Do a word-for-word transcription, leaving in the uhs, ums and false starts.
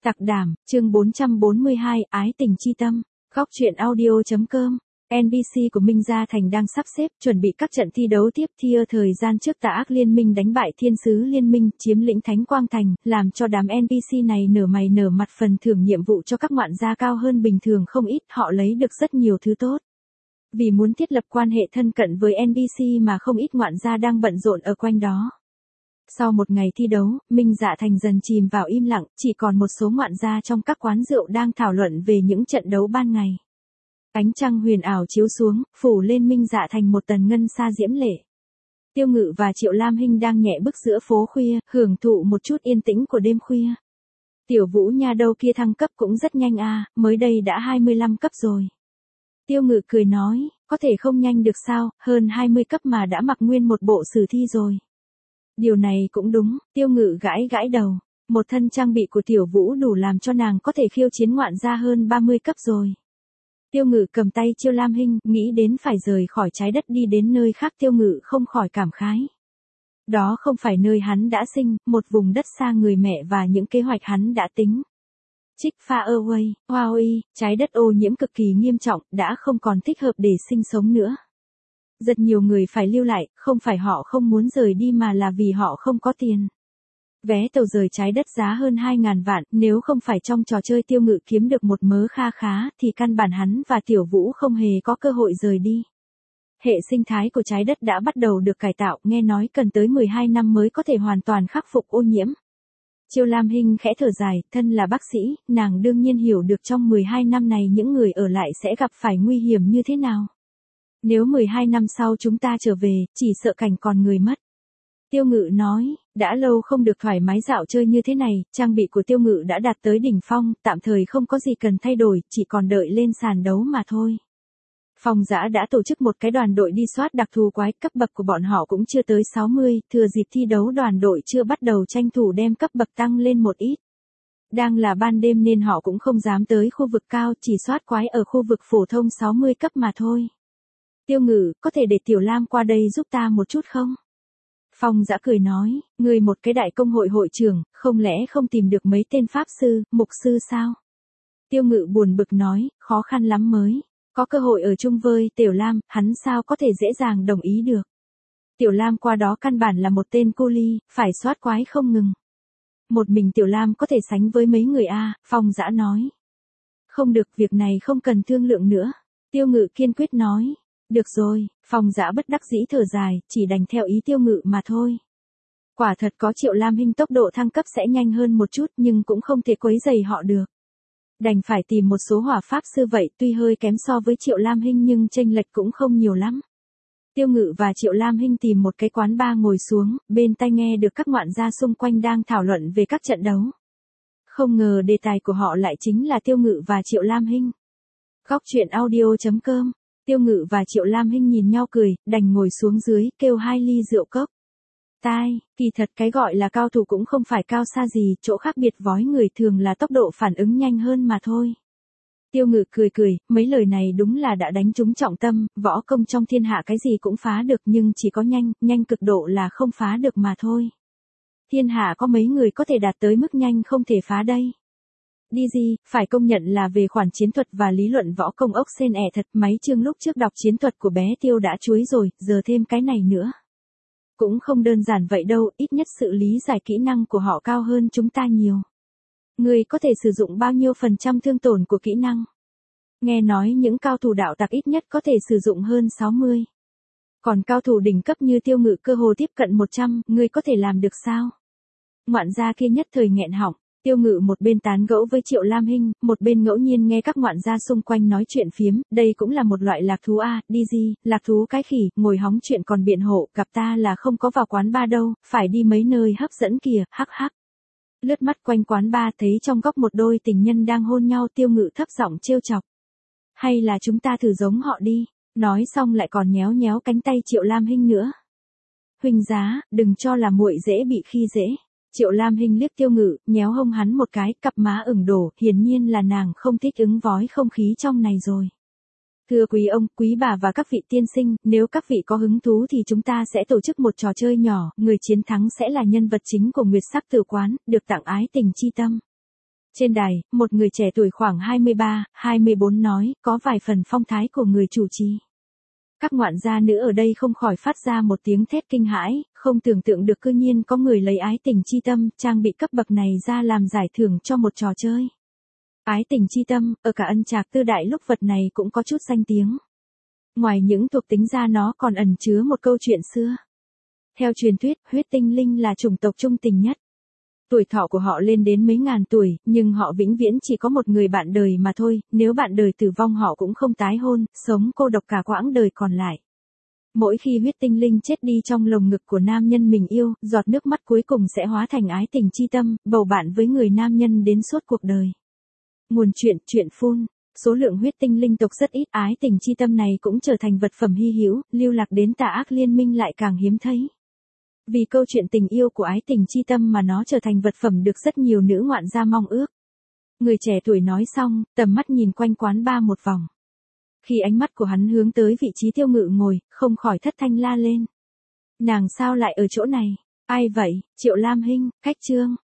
Tặc đảm, chương bốn trăm bốn mươi hai, ái tình chi tâm. Góc truyện audio.com. en bê xê của Minh Gia Thành đang sắp xếp, chuẩn bị các trận thi đấu tiếp theo. Thời gian trước Tà Ác Liên Minh đánh bại Thiên Sứ Liên Minh, chiếm lĩnh Thánh Quang Thành, làm cho đám en pê xê này nở mày nở mặt. Phần thưởng nhiệm vụ cho các ngoạn gia cao hơn bình thường không ít, họ lấy được rất nhiều thứ tốt. Vì muốn thiết lập quan hệ thân cận với en pê xê mà không ít ngoạn gia đang bận rộn ở quanh đó. Sau một ngày thi đấu, Minh Dạ Thành dần chìm vào im lặng, chỉ còn một số ngoạn gia trong các quán rượu đang thảo luận về những trận đấu ban ngày. Ánh trăng huyền ảo chiếu xuống, phủ lên Minh Dạ Thành một tầng ngân sa diễm lệ. Tiêu Ngự và Triệu Lam Hinh đang nhẹ bước giữa phố khuya, hưởng thụ một chút yên tĩnh của đêm khuya. Tiểu Vũ nha đâu kia thăng cấp cũng rất nhanh à, mới đây đã hai mươi lăm cấp rồi. Tiêu Ngự cười nói, có thể không nhanh được sao, hơn hai mươi cấp mà đã mặc nguyên một bộ sử thi rồi. Điều này cũng đúng, Tiêu Ngự gãi gãi đầu. Một thân trang bị của Tiểu Vũ đủ làm cho nàng có thể khiêu chiến ngoạn gia hơn ba mươi cấp rồi. Tiêu Ngự cầm tay Triệu Lam Hinh, nghĩ đến phải rời khỏi trái đất đi đến nơi khác. Tiêu Ngự không khỏi cảm khái. Đó không phải nơi hắn đã sinh, một vùng đất xa người mẹ và những kế hoạch hắn đã tính. Trích Far Away, Hawaii, trái đất ô nhiễm cực kỳ nghiêm trọng, đã không còn thích hợp để sinh sống nữa. Rất nhiều người phải lưu lại, không phải họ không muốn rời đi mà là vì họ không có tiền. Vé tàu rời trái đất giá hơn hai ngàn vạn, nếu không phải trong trò chơi Tiêu Ngự kiếm được một mớ kha khá, thì căn bản hắn và Tiểu Vũ không hề có cơ hội rời đi. Hệ sinh thái của trái đất đã bắt đầu được cải tạo, nghe nói cần tới mười hai năm mới có thể hoàn toàn khắc phục ô nhiễm. Triệu Lam Hinh khẽ thở dài, thân là bác sĩ, nàng đương nhiên hiểu được trong mười hai năm này những người ở lại sẽ gặp phải nguy hiểm như thế nào. Nếu mười hai năm sau chúng ta trở về, chỉ sợ cảnh còn người mất. Tiêu Ngự nói, đã lâu không được thoải mái dạo chơi như thế này, trang bị của Tiêu Ngự đã đạt tới đỉnh phong, tạm thời không có gì cần thay đổi, chỉ còn đợi lên sàn đấu mà thôi. Phong Dã đã tổ chức một cái đoàn đội đi soát đặc thù quái, cấp bậc của bọn họ cũng chưa tới sáu mươi, thừa dịp thi đấu đoàn đội chưa bắt đầu tranh thủ đem cấp bậc tăng lên một ít. Đang là ban đêm nên họ cũng không dám tới khu vực cao, chỉ soát quái ở khu vực phổ thông sáu mươi cấp mà thôi. Tiêu Ngự, có thể để Tiểu Lam qua đây giúp ta một chút không? Phong Dã cười nói, người một cái đại công hội hội trưởng, không lẽ không tìm được mấy tên pháp sư, mục sư sao? Tiêu Ngự buồn bực nói, khó khăn lắm mới. Có cơ hội ở chung với Tiểu Lam, hắn sao có thể dễ dàng đồng ý được. Tiểu Lam qua đó căn bản là một tên cô ly, phải soát quái không ngừng. Một mình Tiểu Lam có thể sánh với mấy người a, Phong Dã nói. Không được, việc này không cần thương lượng nữa. Tiêu Ngự kiên quyết nói. Được rồi, Phong Dã bất đắc dĩ thở dài, chỉ đành theo ý Tiêu Ngự mà thôi. Quả thật có Triệu Lam Hinh tốc độ thăng cấp sẽ nhanh hơn một chút nhưng cũng không thể quấy rầy họ được. Đành phải tìm một số hỏa pháp sư vậy, tuy hơi kém so với Triệu Lam Hinh nhưng chênh lệch cũng không nhiều lắm. Tiêu Ngự và Triệu Lam Hinh tìm một cái quán bar ngồi xuống, bên tai nghe được các ngoạn gia xung quanh đang thảo luận về các trận đấu. Không ngờ đề tài của họ lại chính là Tiêu Ngự và Triệu Lam Hinh. Góc truyện audio.com. Tiêu Ngự và Triệu Lam Hinh nhìn nhau cười, đành ngồi xuống dưới, kêu hai ly rượu cốc. Tai, kỳ thật cái gọi là cao thủ cũng không phải cao xa gì, chỗ khác biệt vói người thường là tốc độ phản ứng nhanh hơn mà thôi. Tiêu Ngự cười cười, mấy lời này đúng là đã đánh trúng trọng tâm, võ công trong thiên hạ cái gì cũng phá được nhưng chỉ có nhanh, nhanh cực độ là không phá được mà thôi. Thiên hạ có mấy người có thể đạt tới mức nhanh không thể phá đây. Đi gì, phải công nhận là về khoản chiến thuật và lý luận võ công ốc sên ẻ thật, mấy chương lúc trước đọc chiến thuật của bé Tiêu đã chuối rồi, giờ thêm cái này nữa. Cũng không đơn giản vậy đâu, ít nhất sự lý giải kỹ năng của họ cao hơn chúng ta nhiều. Người có thể sử dụng bao nhiêu phần trăm thương tổn của kỹ năng? Nghe nói những cao thủ đạo tặc ít nhất có thể sử dụng hơn sáu mươi. Còn cao thủ đỉnh cấp như Tiêu Ngự cơ hồ tiếp cận một trăm, người có thể làm được sao? Ngoạn gia kia nhất thời nghẹn họng. Tiêu Ngự một bên tán gẫu với Triệu Lam Hinh, một bên ngẫu nhiên nghe các ngoạn gia xung quanh nói chuyện phiếm, đây cũng là một loại lạc thú a, đi gì, lạc thú cái khỉ, ngồi hóng chuyện còn biện hộ, gặp ta là không có vào quán bar đâu, phải đi mấy nơi hấp dẫn kìa, hắc hắc. Lướt mắt quanh quán bar thấy trong góc một đôi tình nhân đang hôn nhau, Tiêu Ngự thấp giọng trêu chọc. Hay là chúng ta thử giống họ đi, nói xong lại còn nhéo nhéo cánh tay Triệu Lam Hinh nữa. Huỳnh giá, đừng cho là muội dễ bị khi dễ. Triệu Lam Hinh liếc Tiêu Ngự, nhéo hông hắn một cái, cặp má ửng đổ, hiển nhiên là nàng không thích ứng vói không khí trong này rồi. Thưa quý ông, quý bà và các vị tiên sinh, nếu các vị có hứng thú thì chúng ta sẽ tổ chức một trò chơi nhỏ, người chiến thắng sẽ là nhân vật chính của Nguyệt Sắc Tử Quán, được tặng ái tình chi tâm. Trên đài, một người trẻ tuổi khoảng hai mươi ba, hai mươi bốn nói, có vài phần phong thái của người chủ trì. Các ngoạn gia nữ ở đây không khỏi phát ra một tiếng thét kinh hãi, không tưởng tượng được cư nhiên có người lấy ái tình chi tâm, trang bị cấp bậc này ra làm giải thưởng cho một trò chơi. Ái tình chi tâm, ở cả Ân Trạc Tư Đại lúc vật này cũng có chút danh tiếng. Ngoài những thuộc tính ra nó còn ẩn chứa một câu chuyện xưa. Theo truyền thuyết, huyết tinh linh là chủng tộc trung tình nhất. Tuổi thọ của họ lên đến mấy ngàn tuổi, nhưng họ vĩnh viễn chỉ có một người bạn đời mà thôi, nếu bạn đời tử vong họ cũng không tái hôn, sống cô độc cả quãng đời còn lại. Mỗi khi huyết tinh linh chết đi trong lồng ngực của nam nhân mình yêu, giọt nước mắt cuối cùng sẽ hóa thành ái tình chi tâm, bầu bạn với người nam nhân đến suốt cuộc đời. Nguồn chuyện, truyện phun. Số lượng huyết tinh linh tộc rất ít, ái tình chi tâm này cũng trở thành vật phẩm hy hữu, lưu lạc đến Tà Ác Liên Minh lại càng hiếm thấy. Vì câu chuyện tình yêu của ái tình chi tâm mà nó trở thành vật phẩm được rất nhiều nữ ngoạn gia mong ước. Người trẻ tuổi nói xong, tầm mắt nhìn quanh quán bar một vòng. Khi ánh mắt của hắn hướng tới vị trí Tiêu Ngự ngồi, không khỏi thất thanh la lên. Nàng sao lại ở chỗ này? Ai vậy? Triệu Lam Hinh, Khách Trương.